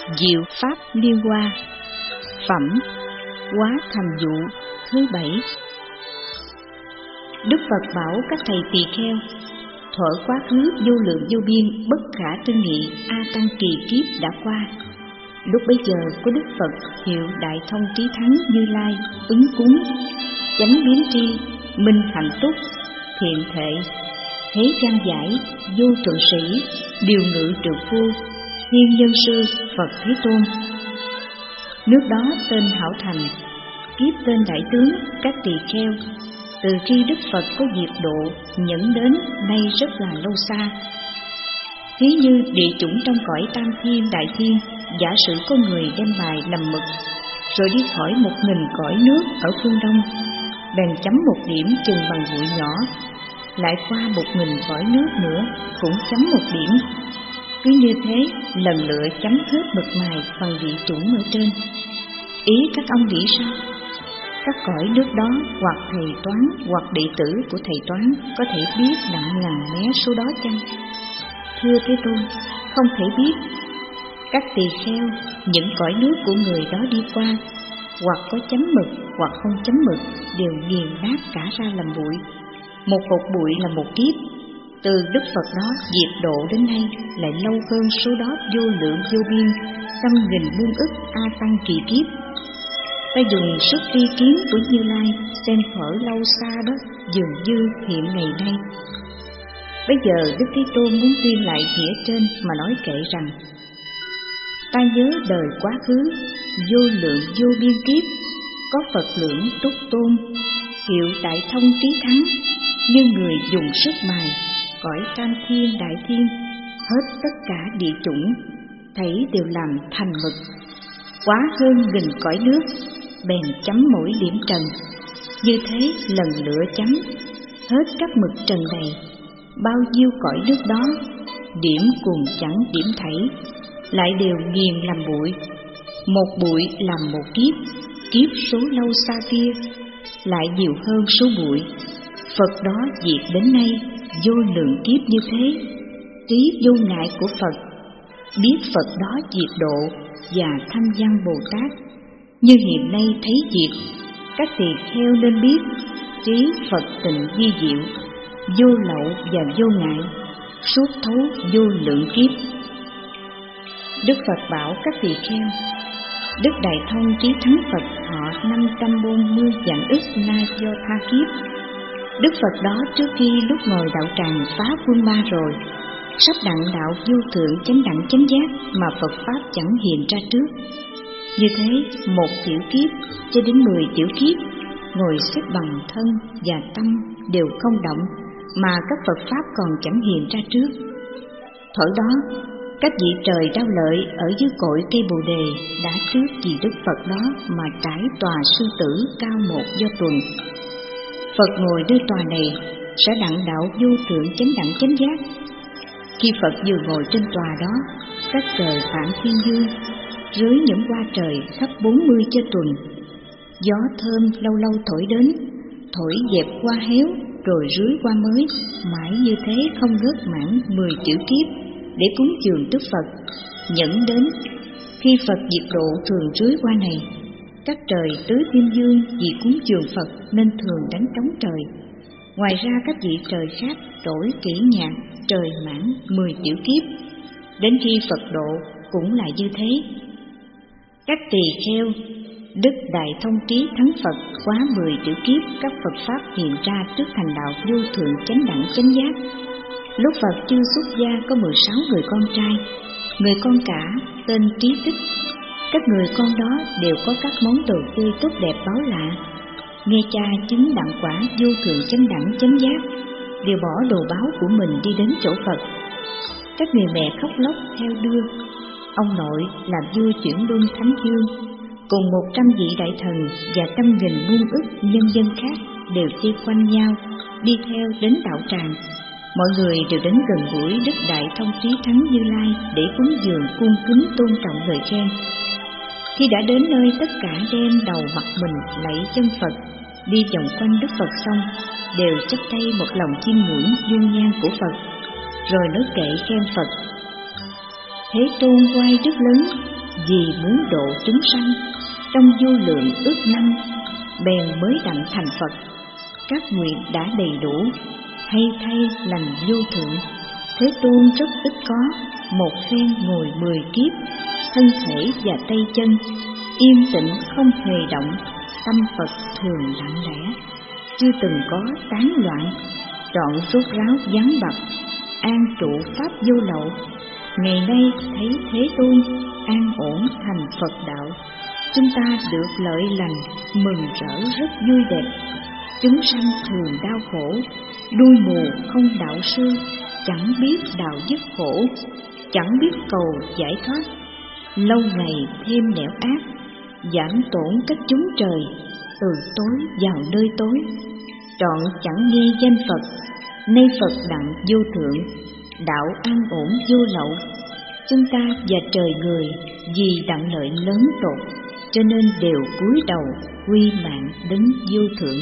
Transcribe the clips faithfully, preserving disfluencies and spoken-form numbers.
Diệu Pháp Liên Hoa. Phẩm Quá Thành Dụ thứ bảy. Đức Phật bảo các thầy tỳ kheo: thuở quá khứ vô lượng vô biên, bất khả tư nghị a tăng kỳ kiếp đã qua. Lúc bấy giờ có Đức Phật hiệu Đại Thông Trí Thắng Như Lai ứng cúng, chánh biến tri, minh hạnh túc, thiện thệ, thế gian giải, vô thượng sĩ, điều ngự trượng phu, thiên nhân sư Phật Thế Tôn. Nước đó tên Hảo Thành, kiếp tên Đại Tướng, các tỳ kheo. Từ khi Đức Phật có dịp độ nhẫn đến nay rất là lâu xa. Thí như địa chủng trong cõi Tam Thiên Đại Thiên, giả sử có người đem bài làm mực, rồi đi khỏi một nghìn cõi nước ở phương Đông, bèn chấm một điểm chừng bằng bụi nhỏ, lại qua một nghìn cõi nước nữa cũng chấm một điểm. Cứ như thế lần lựa chấm hết mực mài bằng địa chủng ở trên. Ý các ông nghĩ sao? Các cõi nước đó hoặc thầy toán hoặc đệ tử của thầy toán có thể biết đặng ngàn mé số đó chăng? Thưa Thế Tôn, không thể biết. Các tỳ kheo, những cõi nước của người đó đi qua, hoặc có chấm mực hoặc không chấm mực, đều nghiền nát cả ra làm bụi. Một hột bụi là một kiếp. Từ Đức Phật đó diệt độ đến nay lại lâu hơn số đó vô lượng vô biên, trăm nghìn muôn ức a tăng kỳ kiếp. Ta dùng sức tri kiến của Như Lai xem thuở lâu xa đó dường như hiện ngày nay. Bây giờ Đức Thế Tôn muốn tuyên lại nghĩa trên mà nói kệ rằng: ta nhớ đời quá khứ, vô lượng vô biên kiếp, có Phật lưỡng túc tôn, hiệu Đại Thông Trí Thắng, như người dùng sức mài cõi Tam Thiên Đại Thiên, hết tất cả địa chủng, thấy đều làm thành mực, quá hơn nghìn cõi nước, bèn chấm mỗi điểm trần. Như thế lần lựa chấm hết các mực trần này, bao nhiêu cõi nước đó, điểm cùng chẳng điểm thảy, lại đều nghiền làm bụi. Một bụi làm một kiếp, kiếp số lâu xa kia lại nhiều hơn số bụi. Phật đó diệt đến nay vô lượng kiếp như thế. Trí vô ngại của Phật, biết Phật đó diệt độ và thâm văn Bồ Tát, như hiện nay thấy diệt. Các tỳ kheo nên biết trí Phật tịnh vi diệu, vô lậu và vô ngại, suốt thấu vô lượng kiếp. Đức Phật bảo các tỳ kheo: Đức Đại Thông Trí Thắng Phật họ năm trăm bốn mươi vạn ức na do tha kiếp. Đức Phật đó trước khi lúc ngồi đạo tràng phá quân ma rồi, sắp đặng đạo vô thượng chánh đẳng chánh giác mà Phật Pháp chẳng hiện ra trước. Như thế, một tiểu kiếp cho đến mười tiểu kiếp, ngồi xếp bằng thân và tâm đều không động, mà các Phật Pháp còn chẳng hiện ra trước. Thuở đó, các vị trời đau lợi ở dưới cội cây Bồ Đề đã trước vì Đức Phật đó mà trải tòa sư tử cao một do tuần. Phật ngồi nơi tòa này sẽ đặng đạo vô thượng chánh đẳng chánh giác. Khi Phật vừa ngồi trên tòa đó, các trời Phạm Thiên Dương rưới những hoa trời khắp bốn mươi cho tuần. Gió thơm lâu lâu thổi đến, thổi dẹp hoa héo rồi rưới hoa mới, mãi như thế không ngớt mãn mười tiểu kiếp để cúng dường Đức Phật. Nhẫn đến khi Phật diệt độ thường rưới hoa này, các trời tứ thiên dương vì cúng dường Phật nên thường đánh trống trời. Ngoài ra các vị trời khác đổi kỹ nhạc trời mãn mười tiểu kiếp. Đến khi Phật độ cũng lại như thế. Các tỳ kheo, Đức Đại Thông Trí Thắng Phật quá mười tiểu kiếp, các Phật Pháp hiện ra trước thành đạo vô thượng chánh đẳng chánh giác. Lúc Phật chưa xuất gia có mười sáu người con trai, người con cả tên Trí Tích. Các người con đó đều có các món đồ tươi tốt đẹp báo lạ. Nghe cha chứng đặng quả vô thượng chánh đẳng chánh giác, đều bỏ đồ báo của mình đi đến chỗ Phật. Các người mẹ khóc lóc theo đưa. Ông nội làm vua chuyển luân thánh dương, cùng một trăm vị đại thần và trăm nghìn muôn ức nhân dân khác đều vây quanh nhau đi theo đến đạo tràng. Mọi người đều đến gần gũi Đức Đại Thông Trí Thắng Như Lai để cúng dường cung kính tôn trọng lời khen. Khi đã đến nơi, tất cả đem đầu mặt mình lạy chân Phật, đi vòng quanh Đức Phật xong, đều chắp tay một lòng chiêm ngưỡng dung nhan của Phật, rồi nói kệ khen Phật: Thế Tôn oai đức lớn, vì muốn độ chúng sanh trong vô lượng ước năm, bèn mới đặng thành Phật. Các nguyện đã đầy đủ, hay thay lành vô thượng. Thế Tôn rất ít có, một phen ngồi mười kiếp, thân thể và tay chân yên tĩnh không hề động, tâm Phật thường lặng lẽ, chưa từng có tán loạn, trọn rốt ráo vắng bặt, an trụ pháp vô lậu. Ngày nay thấy Thế Tôn an ổn thành Phật đạo, chúng ta được lợi lành, mừng rỡ rất vui đẹp. Chúng sanh thường đau khổ, đuôi mù không đạo sư, chẳng biết đạo dứt khổ, chẳng biết cầu giải thoát. Lâu ngày thêm nẻo ác, giảm tổn cách chúng trời, từ tối vào nơi tối, trọn chẳng nghe danh Phật. Nay Phật đặng vô thượng, đạo an ổn vô lậu. Chúng ta và trời người vì đặng lợi lớn tột, cho nên đều cúi đầu quy mạng đấng vô thượng.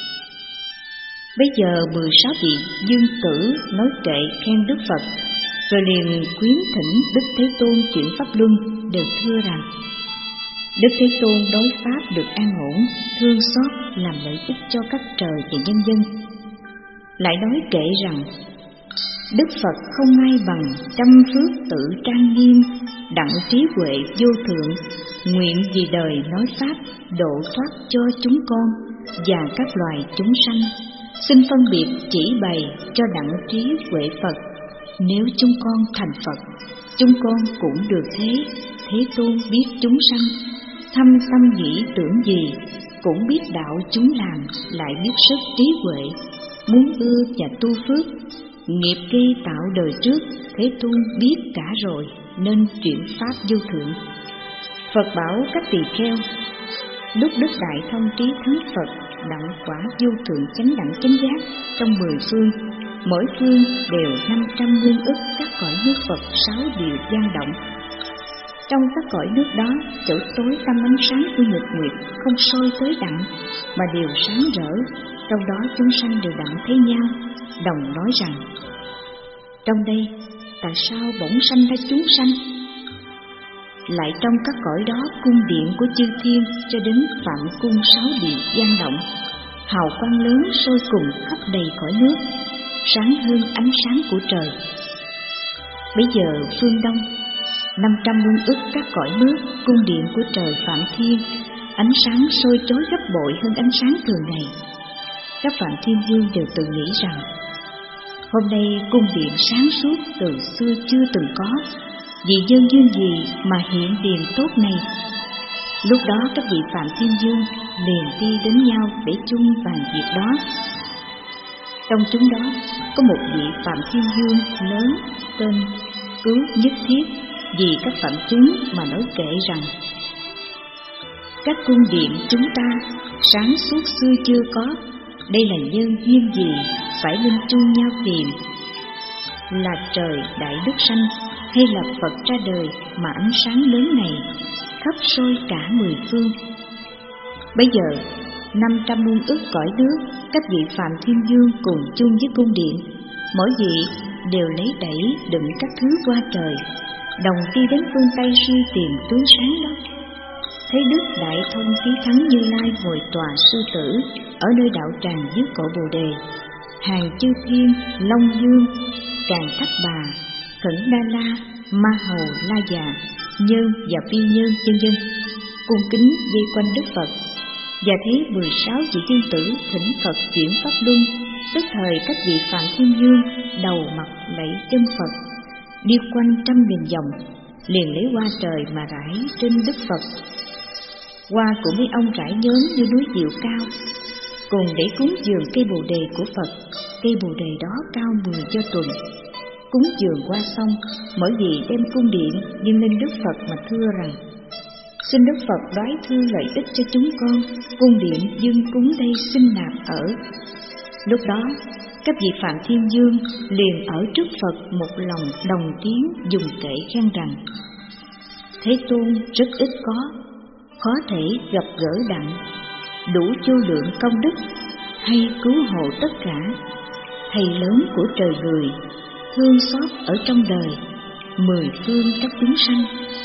Bây giờ mười sáu vị dương tử nói kệ khen Đức Phật, rồi liền khuyến thỉnh Đức Thế Tôn chuyển pháp luân, đều thưa rằng: Đức Thế Tôn đối pháp được an ổn, thương xót làm lợi ích cho các trời và nhân dân. Lại nói kệ rằng: Đức Phật không ai bằng, trăm phước tự trang nghiêm, đặng trí huệ vô thượng, nguyện vì đời nói pháp, độ thoát cho chúng con và các loài chúng sanh. Xin phân biệt chỉ bày cho đặng trí huệ Phật. Nếu chúng con thành Phật, chúng con cũng được thế. Thế Tôn biết chúng sanh, thâm tâm nghĩ tưởng gì, cũng biết đạo chúng làm, lại biết sức trí huệ, muốn ưa và tu phước. Nghiệp gây tạo đời trước, Thế Tôn biết cả rồi, nên chuyển pháp vô thượng. Phật bảo các tỳ kheo: lúc Đức Đại Thông Trí Thắng Phật đặng quả vô thượng chánh đẳng chánh giác trong mười phương, mỗi phương đều năm trăm muôn ức các cõi nước Phật sáu điều vang động. Trong các cõi nước đó, chỗ tối tăm ánh sáng của nhật nguyệt không soi tới đặng, mà đều sáng rỡ. Trong đó chúng sanh đều đặng thấy nhau, đồng nói rằng: trong đây tại sao bỗng sanh ra chúng sanh? Lại trong các cõi đó, cung điện của chư thiên cho đến phạm cung sáu điện vang động, hào quang lớn sôi cùng khắp đầy cõi nước, sáng hơn ánh sáng của trời. Bây giờ phương đông, năm trăm muôn ức các cõi nước, cung điện của trời Phạm Thiên, ánh sáng sôi chói gấp bội hơn ánh sáng thường ngày. Các Phạm Thiên Vương đều tự nghĩ rằng: hôm nay cung điện sáng suốt từ xưa chưa từng có, vì nhân duyên gì mà hiện điềm tốt này. Lúc đó các vị Phạm Thiên Vương liền đi đến nhau để chung bàn việc đó. Trong chúng đó có một vị Phạm Thiên Vương lớn tên Cứu Nhất Thiết, vì các phạm chúng mà nói kệ rằng: các cung điện chúng ta sáng suốt xưa chưa có, đây là nhân duyên gì phải nên chung nhau tìm. Là trời đại đức sanh hay là Phật ra đời mà ánh sáng lớn này khắp soi cả mười phương. Bây giờ năm trăm muôn ức cõi nước, các vị Phạm Thiên Vương cùng chung với cung điện, mỗi vị đều lấy đẩy đựng các thứ qua trời, đồng đi đến phương Tây suy tìm tướng sáng đó. Thấy Đức Đại Thông Trí Thắng Như Lai ngồi tòa sư tử ở nơi đạo tràng dưới cội Bồ Đề, hàng chư thiên, Long Dương, Càng Thách Bà, Khẩn Đa La, Ma Hầu La Già, Nhân và Phi Nhân vân vân cung kính vây quanh Đức Phật. Và thấy mười sáu vị dương tử thỉnh Phật chuyển pháp luân, tức thời các vị Phạm Thiên Vương đầu mặt lạy chân Phật, đi quanh trăm nghìn vòng, liền lấy hoa trời mà rải trên Đức Phật. Hoa của mấy ông rải nhóm như núi diệu cao, cùng để cúng dường cây bồ đề của Phật. Cây bồ đề đó cao mười do tuần. Cúng dường hoa xong, mỗi vị đem cung điện dâng lên Đức Phật mà thưa rằng: xin Đức Phật đoái thương lợi ích cho chúng con, cung điện dâng cúng đây xin nạp ở. Lúc đó các vị Phạm Thiên Vương liền ở trước Phật một lòng đồng tiếng dùng kệ khen rằng: Thế Tôn rất ít có, khó thể gặp gỡ đặng, đủ vô lượng công đức, hay cứu hộ tất cả. Thầy lớn của trời người, thương xót ở trong đời, mười phương các chúng sanh,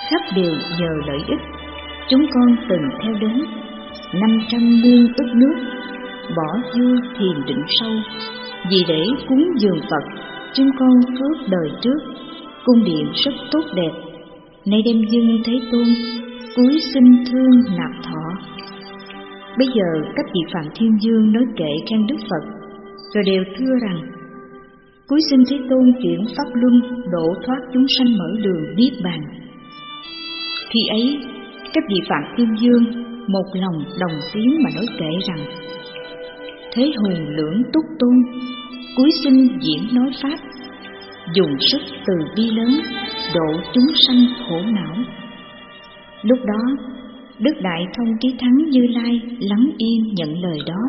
khắp đều nhờ lợi ích. Chúng con từng theo đến năm trăm muôn ức nước, bỏ vua thiền định sâu, vì để cúng dường Phật. Chúng con phước đời trước, cung điện rất tốt đẹp, nay đem dâng Thế Tôn, cúi xin thương nạp thọ. Bây giờ các vị Phạm Thiên Dương nói kệ khen Đức Phật, rồi đều thưa rằng: cúi xin Thế Tôn chuyển pháp luân, độ thoát chúng sanh mở đường niết bàn. Khi ấy, các vị Phạm Thiên Dương một lòng đồng tiếng mà nói kệ rằng: Thế hùng lưỡng túc tôn, cúi xin diễn nói pháp, dùng sức từ bi lớn, độ chúng sanh khổ não. Lúc đó, Đức Đại Thông Trí Thắng Như Lai lắng yên nhận lời đó.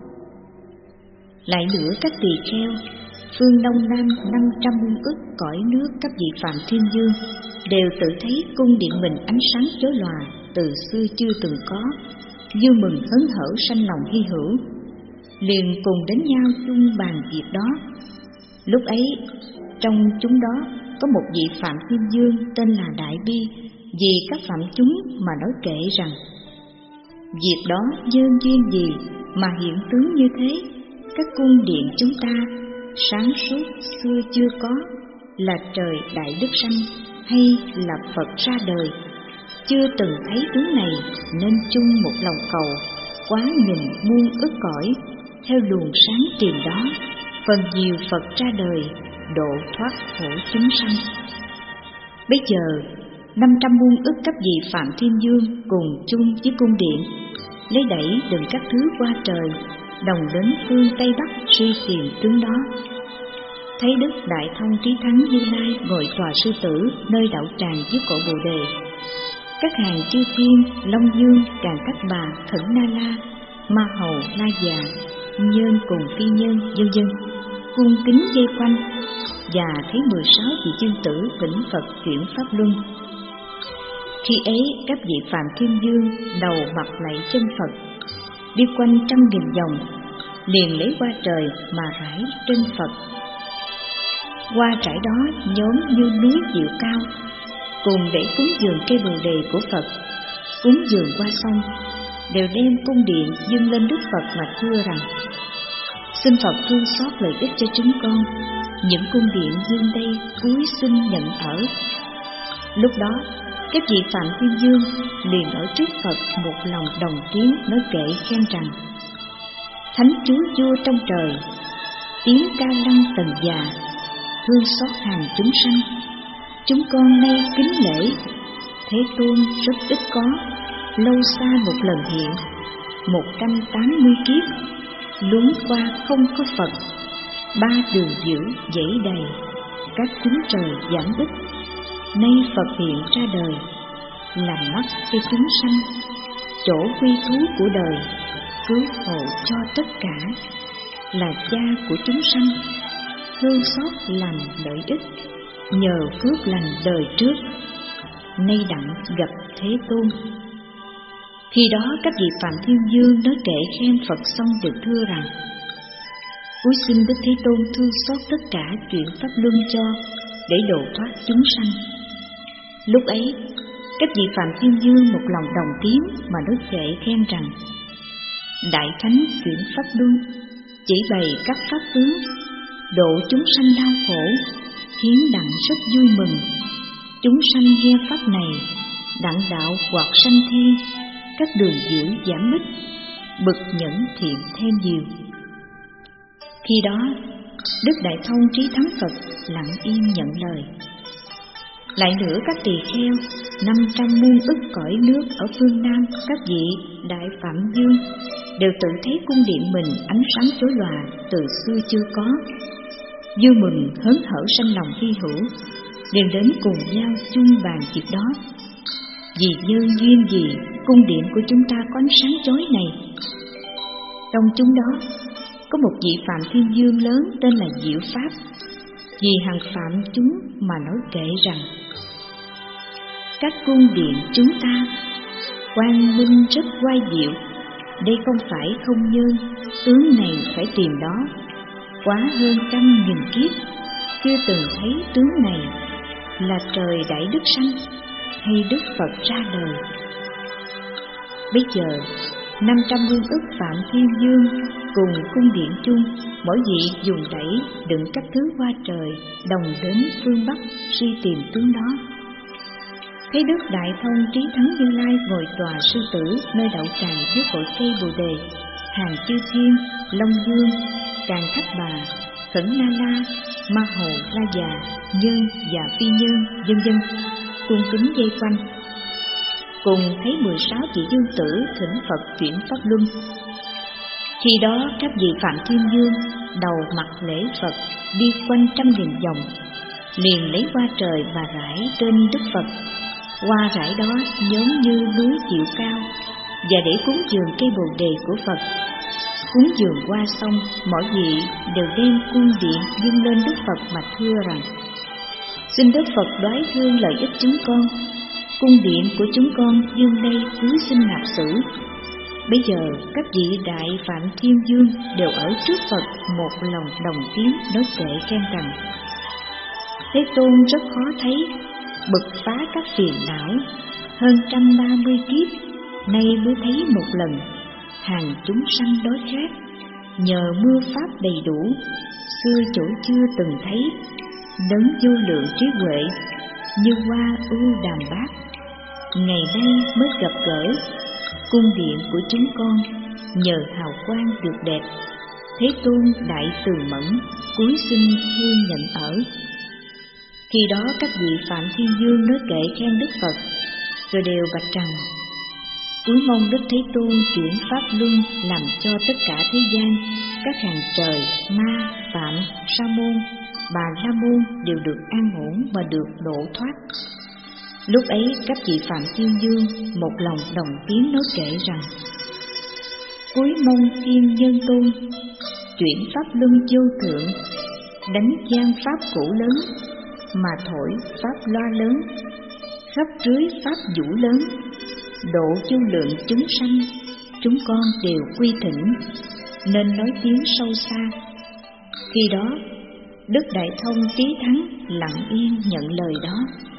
Lại nữa các tỳ kheo, phương Đông Nam năm trăm muôn ức cõi nước các vị Phạm Thiên Dương đều tự thấy cung điện mình ánh sáng chói lòa, từ xưa chưa từng có, vui mừng hớn hở sanh lòng hy hữu, liền cùng đến nhau chung bàn việc đó. Lúc ấy, trong chúng đó có một vị Phạm Thiên Dương tên là Đại Bi, vì các phạm chúng mà nói kệ rằng: việc đó nhân duyên gì mà hiện tướng như thế? Các cung điện chúng ta sáng suốt xưa chưa có, là trời đại đức sanh hay là Phật ra đời, chưa từng thấy tướng này, nên chung một lòng cầu, quá nhìn muôn ức cõi, theo luồng sáng tìm đó, phần nhiều Phật ra đời, độ thoát khổ chúng sanh. Bây giờ năm trăm muôn ức các vị Phạm Thiên Dương cùng chung với cung điện, lấy đẩy đừng các thứ qua trời, đồng đến phương Tây Bắc suy tìm tướng đó. Thấy Đức Đại Thông Trí Thắng Như Lai ngồi tòa sư tử nơi đạo tràng dưới cội Bồ Đề, các hàng chư thiên, Long Dương, Càn Tắc Bà, Khẩn Na La, Ma Hầu, La Già, Nhân cùng phi nhân, vân vân cung kính dây quanh, và thấy mười sáu vị dương tử vĩnh Phật chuyển pháp luân. Khi ấy các vị Phạm Thiên Dương đầu mặt lạy chân Phật, đi quanh trăm nghìn vòng, liền lấy hoa trời mà rải trên Phật. Hoa trải đó nhóm như núi diệu cao, cùng để cúng dường cây bồ đề của Phật. Cúng dường qua xong, đều đem cung điện dâng lên Đức Phật mà thưa rằng: xin Phật thương xót lợi ích cho chúng con, những cung điện dương đây cúi xin nhận ở. Lúc đó các vị Phạm Thiên Dương liền ở trước Phật một lòng đồng tiếng nói kệ khen rằng: Thánh Chúa vua trong trời, tiếng ca lăng tầng già, thương xót hàng chúng sanh. Chúng con nay kính lễ, Thế Tôn rất ít có, lâu xa một lần hiện, một trăm tám mươi kiếp, luống qua không có Phật. Ba đường giữ dãy đầy, các chúng trời giảm ít. Nay Phật hiện ra đời, làm mắt cho chúng sanh, chỗ quy thú của đời, cứu hộ cho tất cả, là cha của chúng sanh, thương xót làm lợi ích, nhờ phước lành đời trước, nay đặng gặp Thế Tôn. Khi đó các vị Phạm Thiên Dương nói kệ khen Phật xong được thưa rằng: cúi xin Đức Thế Tôn thương xót tất cả chuyện pháp luân cho, để độ thoát chúng sanh. Lúc ấy các vị Phạm Thiên Dương một lòng đồng tiếng mà nói kệ khen rằng: Đại Thánh chuyển pháp luân, chỉ bày các pháp tướng, độ chúng sanh đau khổ, khiến đặng rất vui mừng. Chúng sanh nghe pháp này, đặng đạo hoặc sanh thiên, các đường giữ giảm ít, bực nhẫn thiện thêm nhiều. Khi đó Đức Đại Thông Trí Thắng Phật lặng im nhận lời. Lại nữa các tỳ kheo, năm trăm muôn ức cõi nước ở phương Nam các vị Đại Phạm Dương đều tự thấy cung điện mình ánh sáng chói lòa, từ xưa chưa có, vui mừng hớn hở sanh lòng hy hữu, liền đến cùng nhau chung bàn việc đó. Vì nhân duyên gì cung điện của chúng ta có ánh sáng chói này? Trong chúng đó có một vị Phạm Thiên Dương lớn tên là Diệu Pháp, vì hàng phạm chúng mà nói kệ rằng: các cung điện chúng ta quang minh rất oai diệu, đây không phải không nhân, tướng này phải tìm đó, quá hơn trăm nghìn kiếp chưa từng thấy tướng này, là trời đại đức sanh, hay Đức Phật ra đời. Bây giờ năm trăm vương ức Phạm Thiên Dương cùng cung điện chung, mỗi vị dùng đẩy đựng các thứ qua trời, đồng đến phương Bắc suy tìm tướng đó. Thấy Đức Đại Thông Trí Thắng Như Lai ngồi tòa sư tử nơi đậu tràng dưới cội cây Bồ Đề, hàng chư thiên, Long Dương, Càn Thắt Bà, Khẩn Na La, Ma Hồ La Già, Nhân và Phi Nhân, vân vân, cung kính dây quanh. Cùng thấy mười sáu vị dương tử thỉnh Phật chuyển pháp luân. Khi đó các vị Phạm Thiên Dương đầu mặt lễ Phật đi quanh trăm nghìn vòng, liền lấy hoa trời và rải trên Đức Phật. Hoa rải đó giống như núi chịu cao, và để cúng dường cây Bồ Đề của Phật. Cúng dường qua xong, mỗi vị đều đem cung điện dâng lên Đức Phật mà thưa rằng: xin Đức Phật đoái thương lợi ích chúng con, cung điện của chúng con dương đây cúi xin nạp xử. Bây giờ các vị đại Phạm Thiên Dương đều ở trước Phật một lòng đồng tiếng nói kệ khen rằng: Thế Tôn rất khó thấy, bực phá các phiền não, hơn trăm ba mươi kiếp, nay mới thấy một lần. Hàng chúng sanh đói khát, nhờ mưa pháp đầy đủ, xưa chỗ chưa từng thấy. Đấng vô lượng trí huệ, như hoa ưu đàm bát, ngày nay mới gặp gỡ. Cung điện của chúng con nhờ hào quang được đẹp, Thế Tôn đại từ mẫn, cúi xin thương nhận ở. Khi đó các vị Phạm Thiên Dương nói kệ khen Đức Phật, rồi đều bạch rằng: cúi mong Đức Thế Tôn chuyển pháp luân, làm cho tất cả thế gian, các hàng trời, ma, phạm, sa môn, bà la môn đều được an ổn và được độ thoát. Lúc ấy các vị Phạm Thiên Dương một lòng đồng tiếng nói kệ rằng: cúi mong Thiên Nhân Tôn chuyển pháp luân vô thượng, đánh gian pháp cũ lớn, mà thổi pháp loa lớn, khắp rưới pháp vũ lớn, độ vô lượng chúng sanh, chúng con đều quy thỉnh, nên nói tiếng sâu xa. Khi đó Đức Đại Thông Trí Thắng lặng yên nhận lời đó.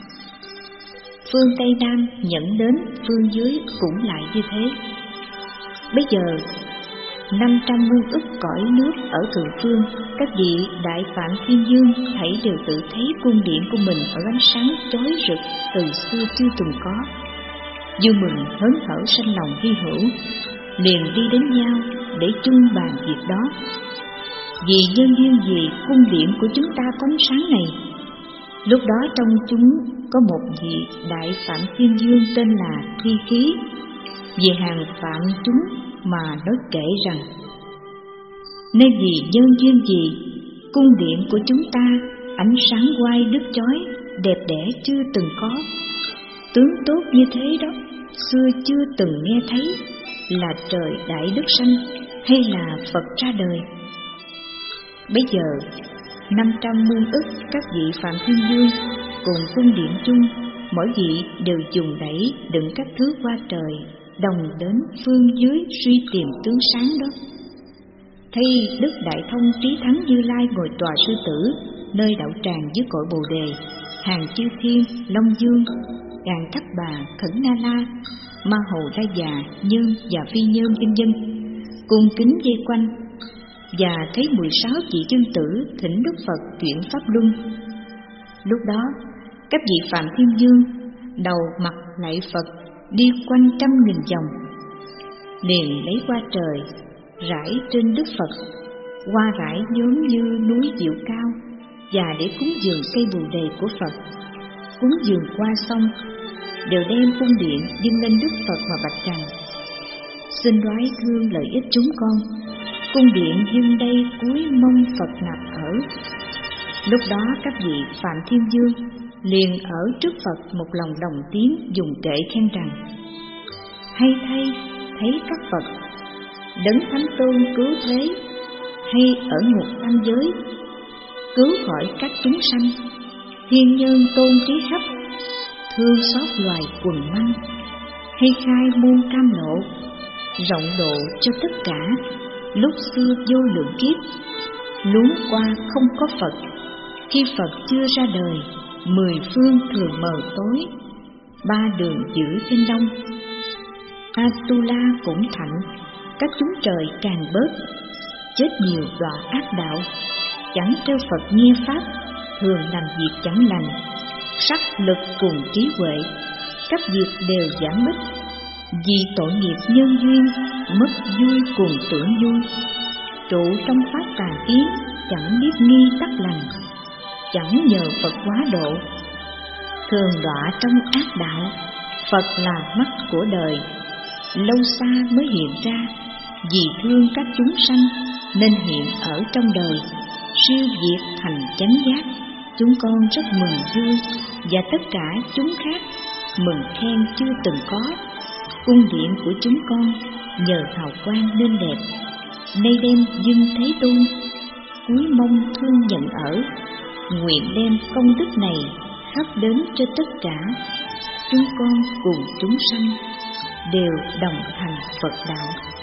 Phương Tây Nam nhận đến phương dưới cũng lại như thế. Bây giờ năm trăm muôn ức cõi nước ở thượng phương, các vị đại Phạm Thiên Dương thảy đều tự thấy cung điện của mình ở ánh sáng chói rực từ xưa chưa từng có, vui mừng hớn hở sanh lòng hy hữu, liền đi đến nhau để chung bàn việc đó. Vì nhân duyên gì cung điện của chúng ta có ánh sáng này? Lúc đó trong chúng có một vị đại Phạm Thiên Dương tên là Thi Khí, về hàng phạm chúng mà nói kể rằng: nên vì nhân duyên gì cung điện của chúng ta ánh sáng quay đứt chói, đẹp đẽ chưa từng có. Tướng tốt như thế đó xưa chưa từng nghe thấy, là trời đại đức sanh hay là Phật ra đời? Bây giờ năm trăm muôn ức các vị Phạm Thiên Dương cùng cung điện chung, mỗi vị đều dùng đẩy đựng các thứ qua trời, đồng đến phương dưới suy tìm tướng sáng đó. Thấy Đức Đại Thông Trí Thắng Như Lai ngồi tòa sư tử nơi đậu tràng dưới cội Bồ Đề, hàng chư thiên, Long Dương, Càn Thắt Bà, Khẩn Na La, Ma Hồ La Già, Nhân và Phi Nhân vân vân, cung kính dây quanh, và thấy mười sáu vị dương tử thỉnh Đức Phật chuyển pháp luân. Lúc đó các vị Phạm Thiên Dương đầu mặt lạy Phật đi quanh trăm nghìn vòng, liền lấy hoa trời rải trên Đức Phật. Hoa rải giống như núi diệu cao, và để cúng dường cây Bồ Đề của Phật. Cúng dường qua xong, đều đem cung điện dâng lên Đức Phật mà bạch rằng: xin đoái thương lợi ích chúng con, cung điện dâng đây cúi mong Phật nạp ở. Lúc đó các vị Phạm Thiên Dương liền ở trước Phật một lòng đồng tiếng dùng kệ khen rằng: hay thay thấy các Phật, đấng Thánh Tôn cứu thế, hay ở ngục tam giới, cứu khỏi các chúng sanh, thiên nhân tôn trí khắp, thương xót loài quần manh, hay khai môn cam lộ, rộng độ cho tất cả, lúc xưa vô lượng kiếp, luống qua không có Phật, khi Phật chưa ra đời, mười phương thường mờ tối, ba đường giữ trên đông. Atula cũng thạnh, các chúng trời càng bớt, chết nhiều đọa ác đạo, chẳng theo Phật nghe pháp, thường làm việc chẳng lành, sắc lực cùng trí huệ, các việc đều giảm bớt, vì tội nghiệp nhân duyên, mất vui cùng tưởng vui, trụ trong pháp tà kiến, chẳng biết nghi tắc lành, chẳng nhờ Phật hóa độ, thường đọa trong ác đạo. Phật là mắt của đời, lâu xa mới hiện ra, vì thương các chúng sanh nên hiện ở trong đời, siêu diệt thành chánh giác. Chúng con rất mừng vui, và tất cả chúng khác mừng khen chưa từng có. Cung điện của chúng con nhờ hào quang nên đẹp, nay đem dâng Thế Tôn, cuối mong thương nhận ở. Nguyện đem công đức này khắp đến cho tất cả chúng con cùng chúng sanh đều đồng thành Phật đạo.